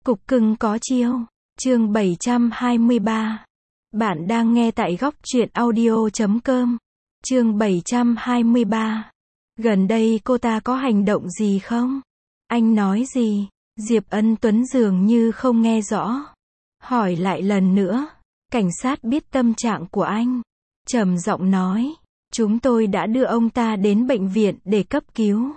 Cục cưng có chiêu. Chương 723. Bạn đang nghe tại góc truyện audio.com. Chương 723. Gần đây cô ta có hành động gì không? Anh nói gì? Diệp Ân Tuấn dường như không nghe rõ. Hỏi lại lần nữa. Cảnh sát biết tâm trạng của anh. Trầm giọng nói. Chúng tôi đã đưa ông ta đến bệnh viện để cấp cứu.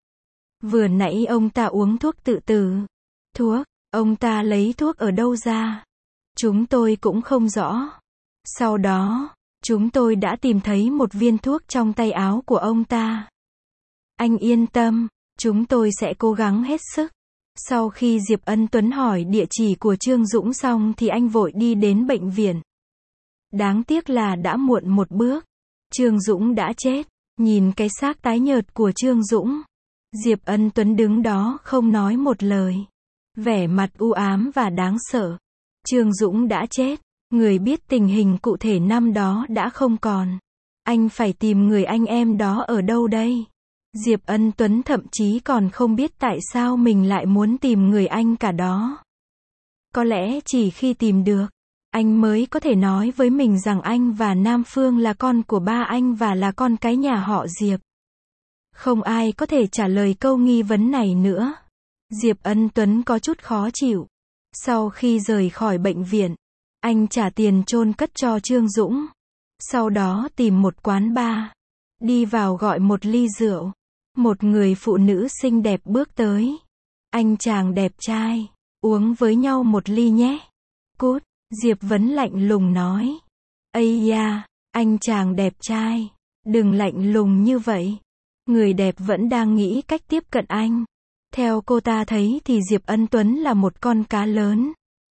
Vừa nãy ông ta uống thuốc tự tử. Thuốc? Ông ta lấy thuốc ở đâu ra? Chúng tôi cũng không rõ. Sau đó, chúng tôi đã tìm thấy một viên thuốc trong tay áo của ông ta. Anh yên tâm, chúng tôi sẽ cố gắng hết sức. Sau khi Diệp Ân Tuấn hỏi địa chỉ của Trương Dũng xong thì anh vội đi đến bệnh viện. Đáng tiếc là đã muộn một bước. Trương Dũng đã chết. Nhìn cái xác tái nhợt của Trương Dũng, Diệp Ân Tuấn đứng đó không nói một lời. Vẻ mặt u ám và đáng sợ. Trương Dũng đã chết. Người biết tình hình cụ thể năm đó đã không còn. Anh phải tìm người anh em đó ở đâu đây? Diệp Ân Tuấn thậm chí còn không biết tại sao mình lại muốn tìm người anh cả đó. Có lẽ chỉ khi tìm được, anh mới có thể nói với mình rằng anh và Nam Phương là con của ba anh và là con cái nhà họ Diệp. Không ai có thể trả lời câu nghi vấn này nữa. Diệp Ân Tuấn có chút khó chịu. Sau khi rời khỏi bệnh viện, anh trả tiền chôn cất cho Trương Dũng. Sau đó tìm một quán bar. Đi vào gọi một ly rượu. Một người phụ nữ xinh đẹp bước tới. Anh chàng đẹp trai, uống với nhau một ly nhé. Cút, Diệp Vấn lạnh lùng nói. Ây da, anh chàng đẹp trai, đừng lạnh lùng như vậy. Người đẹp vẫn đang nghĩ cách tiếp cận anh. Theo cô ta thấy thì Diệp Ân Tuấn là một con cá lớn.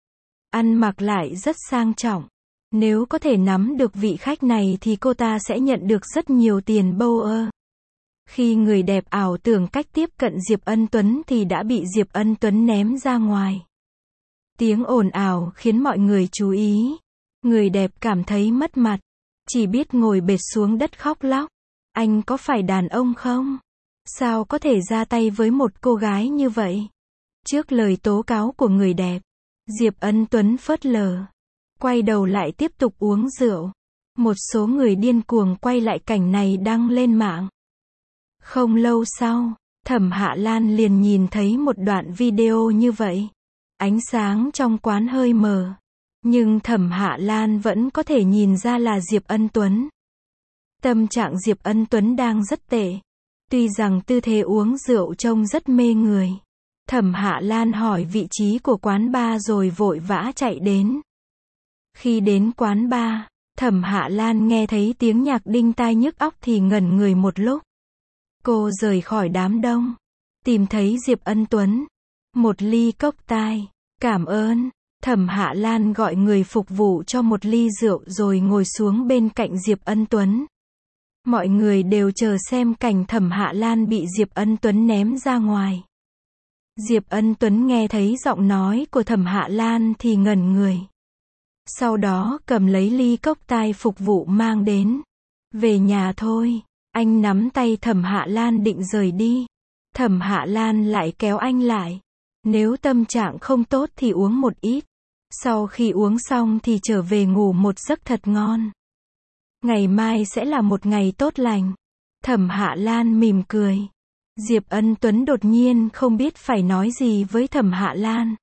Ăn mặc lại rất sang trọng. Nếu có thể nắm được vị khách này thì cô ta sẽ nhận được rất nhiều tiền bâu ơ. Khi người đẹp ảo tưởng cách tiếp cận Diệp Ân Tuấn thì đã bị Diệp Ân Tuấn ném ra ngoài. Tiếng ồn ào khiến mọi người chú ý. Người đẹp cảm thấy mất mặt. Chỉ biết ngồi bệt xuống đất khóc lóc. Anh có phải đàn ông không? Sao có thể ra tay với một cô gái như vậy? Trước lời tố cáo của người đẹp, Diệp Ân Tuấn phớt lờ. Quay đầu lại tiếp tục uống rượu. Một số người điên cuồng quay lại cảnh này đăng lên mạng. Không lâu sau, Thẩm Hạ Lan liền nhìn thấy một đoạn video như vậy. Ánh sáng trong quán hơi mờ. Nhưng Thẩm Hạ Lan vẫn có thể nhìn ra là Diệp Ân Tuấn. Tâm trạng Diệp Ân Tuấn đang rất tệ. Tuy rằng tư thế uống rượu trông rất mê người. Thẩm Hạ Lan hỏi vị trí của quán bar rồi vội vã chạy đến. Khi đến quán bar, Thẩm Hạ Lan nghe thấy tiếng nhạc đinh tai nhức óc thì ngẩn người một lúc. Cô rời khỏi đám đông. Tìm thấy Diệp Ân Tuấn. Một ly cốc tai. Cảm ơn. Thẩm Hạ Lan gọi người phục vụ cho một ly rượu rồi ngồi xuống bên cạnh Diệp Ân Tuấn. Mọi người đều chờ xem cảnh Thẩm Hạ Lan bị Diệp Ân Tuấn ném ra ngoài. Diệp Ân Tuấn nghe thấy giọng nói của Thẩm Hạ Lan thì ngẩn người. Sau đó cầm lấy ly cốc tai phục vụ mang đến. Về nhà thôi. Anh nắm tay Thẩm Hạ Lan định rời đi. Thẩm Hạ Lan lại kéo anh lại. Nếu tâm trạng không tốt thì uống một ít. Sau khi uống xong thì trở về ngủ một giấc thật ngon. Ngày mai sẽ là một ngày tốt lành. Thẩm Hạ Lan mỉm cười. Diệp Ân Tuấn đột nhiên không biết phải nói gì với Thẩm Hạ Lan.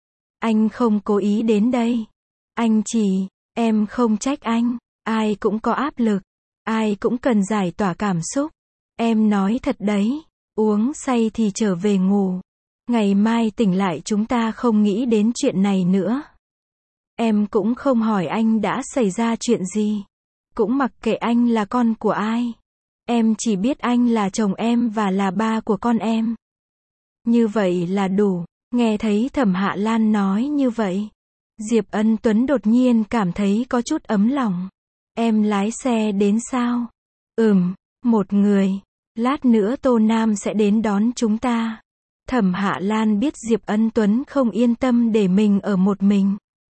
Anh không cố ý đến đây. Anh chỉ, em không trách anh. Ai cũng có áp lực. Ai cũng cần giải tỏa cảm xúc. Em nói thật đấy. Uống say thì trở về ngủ. Ngày mai tỉnh lại chúng ta không nghĩ đến chuyện này nữa. Em cũng không hỏi anh đã xảy ra chuyện gì. Cũng mặc kệ anh là con của ai. Em chỉ biết anh là chồng em và là ba của con em. Như vậy là đủ. Nghe thấy Thẩm Hạ Lan nói như vậy, Diệp Ân Tuấn đột nhiên cảm thấy có chút ấm lòng. Em lái xe đến sao? Một người. Lát nữa Tô Nam sẽ đến đón chúng ta. Thẩm Hạ Lan biết Diệp Ân Tuấn không yên tâm để mình ở một mình.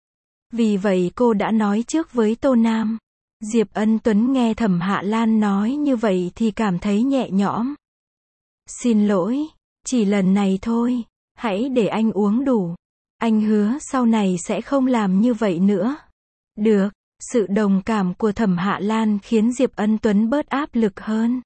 Vì vậy cô đã nói trước với Tô Nam. Diệp Ân Tuấn nghe Thẩm Hạ Lan nói như vậy thì cảm thấy nhẹ nhõm. Xin lỗi, chỉ lần này thôi, hãy để anh uống đủ. Anh hứa sau này sẽ không làm như vậy nữa. Được. Sự đồng cảm của Thẩm Hạ Lan khiến Diệp Ân Tuấn bớt áp lực hơn.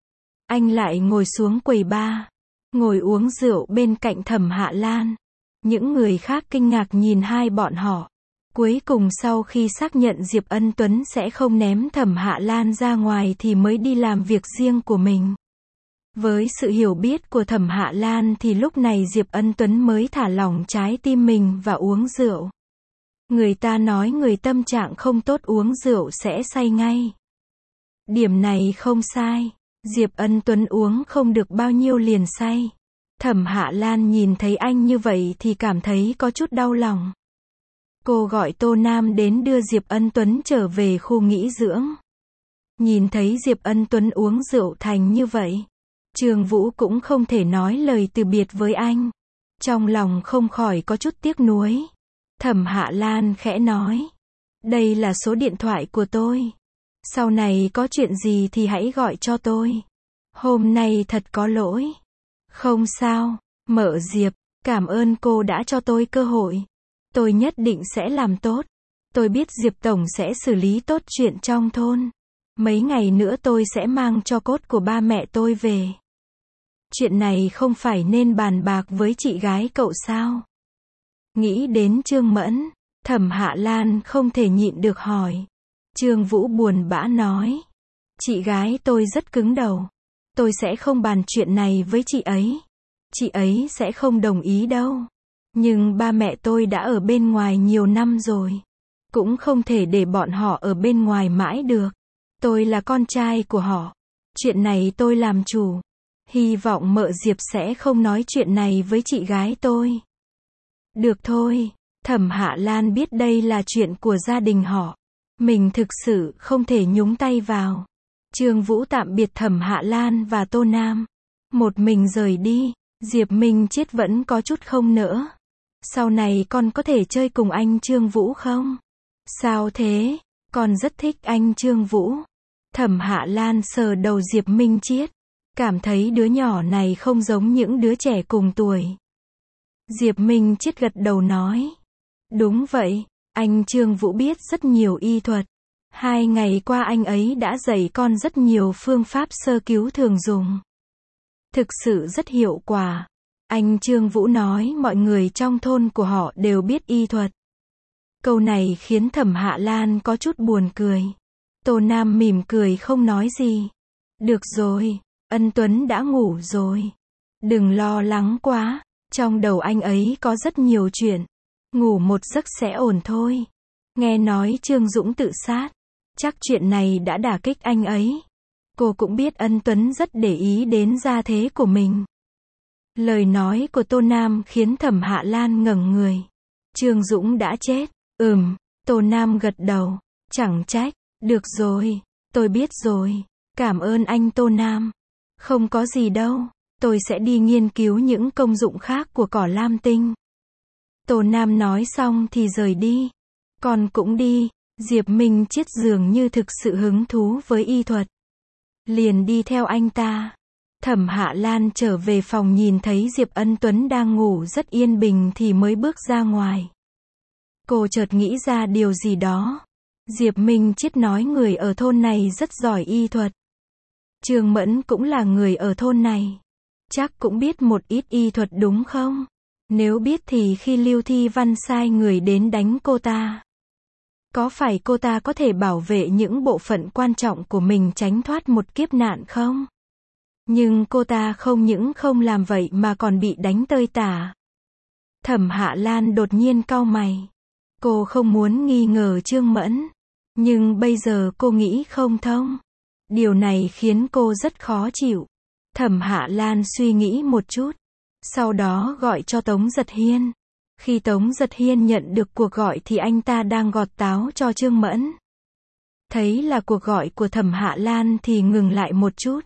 Anh lại ngồi xuống quầy bar, ngồi uống rượu bên cạnh Thẩm Hạ Lan. Những người khác kinh ngạc nhìn hai bọn họ. Cuối cùng sau khi xác nhận Diệp Ân Tuấn sẽ không ném Thẩm Hạ Lan ra ngoài thì mới đi làm việc riêng của mình. Với sự hiểu biết của Thẩm Hạ Lan thì lúc này Diệp Ân Tuấn mới thả lỏng trái tim mình và uống rượu. Người ta nói người tâm trạng không tốt uống rượu sẽ say ngay. Điểm này không sai. Diệp Ân Tuấn uống không được bao nhiêu liền say. Thẩm Hạ Lan nhìn thấy anh như vậy thì cảm thấy có chút đau lòng. Cô gọi Tô Nam đến đưa Diệp Ân Tuấn trở về khu nghỉ dưỡng. Nhìn thấy Diệp Ân Tuấn uống rượu thành như vậy, Trương Vũ cũng không thể nói lời từ biệt với anh. Trong lòng không khỏi có chút tiếc nuối. Thẩm Hạ Lan khẽ nói. Đây là số điện thoại của tôi. Sau này có chuyện gì thì hãy gọi cho tôi. Hôm nay thật có lỗi. Không sao, Mợ Diệp, cảm ơn cô đã cho tôi cơ hội. Tôi nhất định sẽ làm tốt. Tôi biết Diệp Tổng sẽ xử lý tốt chuyện trong thôn. Mấy ngày nữa tôi sẽ mang cho cốt của ba mẹ tôi về. Chuyện này không phải nên bàn bạc với chị gái cậu sao? Nghĩ đến Trương Mẫn, Thẩm Hạ Lan không thể nhịn được hỏi. Trương Vũ buồn bã nói. Chị gái tôi rất cứng đầu. Tôi sẽ không bàn chuyện này với chị ấy. Chị ấy sẽ không đồng ý đâu. Nhưng ba mẹ tôi đã ở bên ngoài nhiều năm rồi. Cũng không thể để bọn họ ở bên ngoài mãi được. Tôi là con trai của họ. Chuyện này tôi làm chủ. Hy vọng Mợ Diệp sẽ không nói chuyện này với chị gái tôi. Được thôi. Thẩm Hạ Lan biết đây là chuyện của gia đình họ. Mình thực sự không thể nhúng tay vào. Trương Vũ tạm biệt Thẩm Hạ Lan và Tô Nam. Một mình rời đi. Diệp Minh Chiết vẫn có chút không nỡ. Sau này con có thể chơi cùng anh Trương Vũ không? Sao thế? Con rất thích anh Trương Vũ. Thẩm Hạ Lan sờ đầu Diệp Minh Chiết. Cảm thấy đứa nhỏ này không giống những đứa trẻ cùng tuổi. Diệp Minh Chiết gật đầu nói. Đúng vậy, anh Trương Vũ biết rất nhiều y thuật. 2 ngày qua anh ấy đã dạy con rất nhiều phương pháp sơ cứu thường dùng. Thực sự rất hiệu quả. Anh Trương Vũ nói mọi người trong thôn của họ đều biết y thuật. Câu này khiến Thẩm Hạ Lan có chút buồn cười. Tô Nam mỉm cười không nói gì. Được rồi, Ân Tuấn đã ngủ rồi. Đừng lo lắng quá, trong đầu anh ấy có rất nhiều chuyện. Ngủ một giấc sẽ ổn thôi. Nghe nói Trương Dũng tự sát. Chắc chuyện này đã đả kích anh ấy. Cô cũng biết Ân Tuấn rất để ý đến gia thế của mình. Lời nói của Tô Nam khiến Thẩm Hạ Lan ngẩng người. Trương Dũng đã chết. Tô Nam gật đầu. Chẳng trách. Được rồi, tôi biết rồi. Cảm ơn anh Tô Nam. Không có gì đâu. Tôi sẽ đi nghiên cứu những công dụng khác của cỏ lam tinh. Tô Nam nói xong thì rời đi. Con cũng đi. Diệp Minh Chiết dường như thực sự hứng thú với y thuật. Liền đi theo anh ta. Thẩm Hạ Lan trở về phòng nhìn thấy Diệp Ân Tuấn đang ngủ rất yên bình thì mới bước ra ngoài. Cô chợt nghĩ ra điều gì đó. Diệp Minh Chiết nói người ở thôn này rất giỏi y thuật. Trương Mẫn cũng là người ở thôn này. Chắc cũng biết một ít y thuật đúng không? Nếu biết thì khi Lưu Thi Văn sai người đến đánh cô ta. Có phải cô ta có thể bảo vệ những bộ phận quan trọng của mình tránh thoát một kiếp nạn không? Nhưng cô ta không những không làm vậy mà còn bị đánh tơi tả. Thẩm Hạ Lan đột nhiên cau mày. Cô không muốn nghi ngờ Trương Mẫn. Nhưng bây giờ cô nghĩ không thông. Điều này khiến cô rất khó chịu. Thẩm Hạ Lan suy nghĩ một chút. Sau đó gọi cho Tống Giật Hiên. Khi Tống Giật Hiên nhận được cuộc gọi thì anh ta đang gọt táo cho Trương Mẫn. Thấy là cuộc gọi của Thẩm Hạ Lan thì ngừng lại một chút.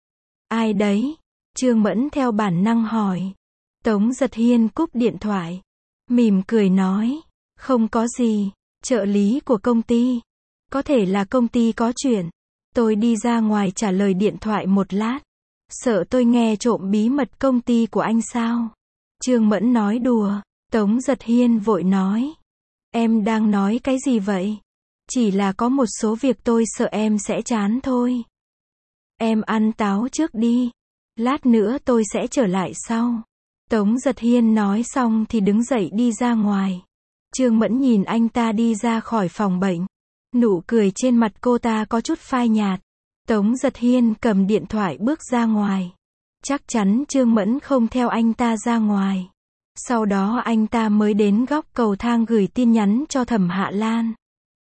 Ai đấy? Trương Mẫn theo bản năng hỏi. Tống Giật Hiên cúp điện thoại. Mỉm cười nói. Không có gì. Trợ lý của công ty. Có thể là công ty có chuyện. Tôi đi ra ngoài trả lời điện thoại một lát. Sợ tôi nghe trộm bí mật công ty của anh sao? Trương Mẫn nói đùa. Tống Giật Hiên vội nói. Em đang nói cái gì vậy? Chỉ là có một số việc tôi sợ em sẽ chán thôi. Em ăn táo trước đi. Lát nữa tôi sẽ trở lại sau. Tống Giật Hiên nói xong thì đứng dậy đi ra ngoài. Trương Mẫn nhìn anh ta đi ra khỏi phòng bệnh. Nụ cười trên mặt cô ta có chút phai nhạt. Tống Giật Hiên cầm điện thoại bước ra ngoài. Chắc chắn Trương Mẫn không theo anh ta ra ngoài. Sau đó anh ta mới đến góc cầu thang gửi tin nhắn cho Thẩm Hạ Lan.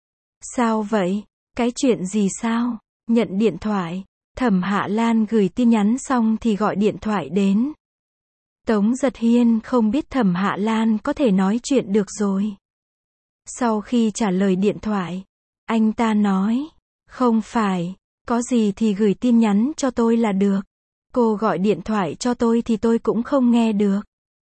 Sao vậy? Cái chuyện gì sao? Nhận điện thoại. Thẩm Hạ Lan gửi tin nhắn xong thì gọi điện thoại đến. Tống Giật Hiên không biết Thẩm Hạ Lan có thể nói chuyện được rồi. Sau khi trả lời điện thoại, anh ta nói, không phải, có gì thì gửi tin nhắn cho tôi là được. Cô gọi điện thoại cho tôi thì tôi cũng không nghe được.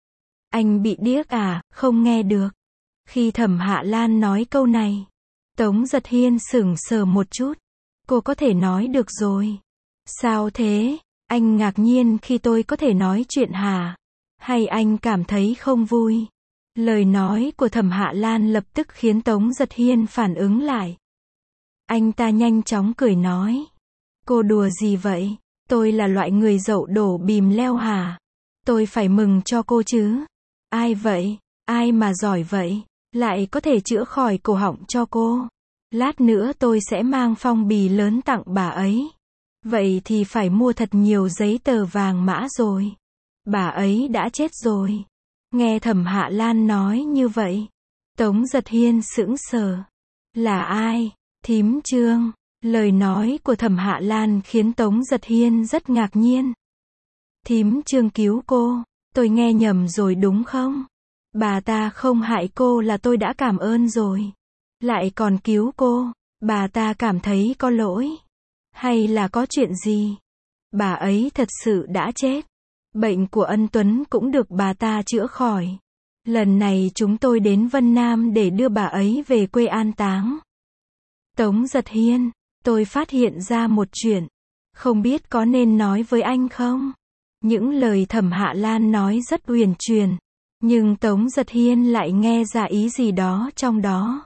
Anh bị điếc à, không nghe được. Khi Thẩm Hạ Lan nói câu này, Tống Giật Hiên sững sờ một chút. Cô có thể nói được rồi. Sao thế? Anh ngạc nhiên khi tôi có thể nói chuyện hả? Hay anh cảm thấy không vui? Lời nói của Thẩm Hạ Lan lập tức khiến Tống Giật Hiên phản ứng lại. Anh ta nhanh chóng cười nói. Cô đùa gì vậy? Tôi là loại người dậu đổ bìm leo hả? Tôi phải mừng cho cô chứ. Ai vậy? Ai mà giỏi vậy? Lại có thể chữa khỏi cổ họng cho cô. Lát nữa tôi sẽ mang phong bì lớn tặng bà ấy. Vậy thì phải mua thật nhiều giấy tờ vàng mã rồi. Bà ấy đã chết rồi. Nghe Thẩm Hạ Lan nói như vậy, Tống Giật Hiên sững sờ. Là ai? Thím Trương. Lời nói của Thẩm Hạ Lan khiến Tống Giật Hiên rất ngạc nhiên. Thím Trương cứu cô. Tôi nghe nhầm rồi đúng không? Bà ta không hại cô là tôi đã cảm ơn rồi. Lại còn cứu cô. Bà ta cảm thấy có lỗi. Hay là có chuyện gì? Bà ấy thật sự đã chết. Bệnh của Ân Tuấn cũng được bà ta chữa khỏi. Lần này chúng tôi đến Vân Nam để đưa bà ấy về quê an táng. Tống Giật Hiên, tôi phát hiện ra một chuyện. Không biết có nên nói với anh không? Những lời Thẩm Hạ Lan nói rất uyển chuyển. Nhưng Tống Giật Hiên lại nghe ra ý gì đó trong đó.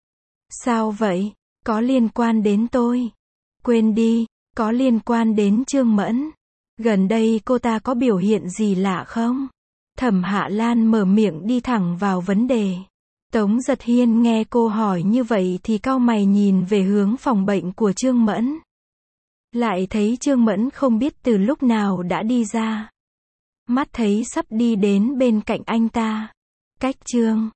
Sao vậy? Có liên quan đến tôi. Quên đi, có liên quan đến Trương Mẫn. Gần đây cô ta có biểu hiện gì lạ không? Thẩm Hạ Lan mở miệng đi thẳng vào vấn đề. Tống Giật Hiên nghe cô hỏi như vậy thì cau mày nhìn về hướng phòng bệnh của Trương Mẫn. Lại thấy Trương Mẫn không biết từ lúc nào đã đi ra. Mắt thấy sắp đi đến bên cạnh anh ta. Cách Trương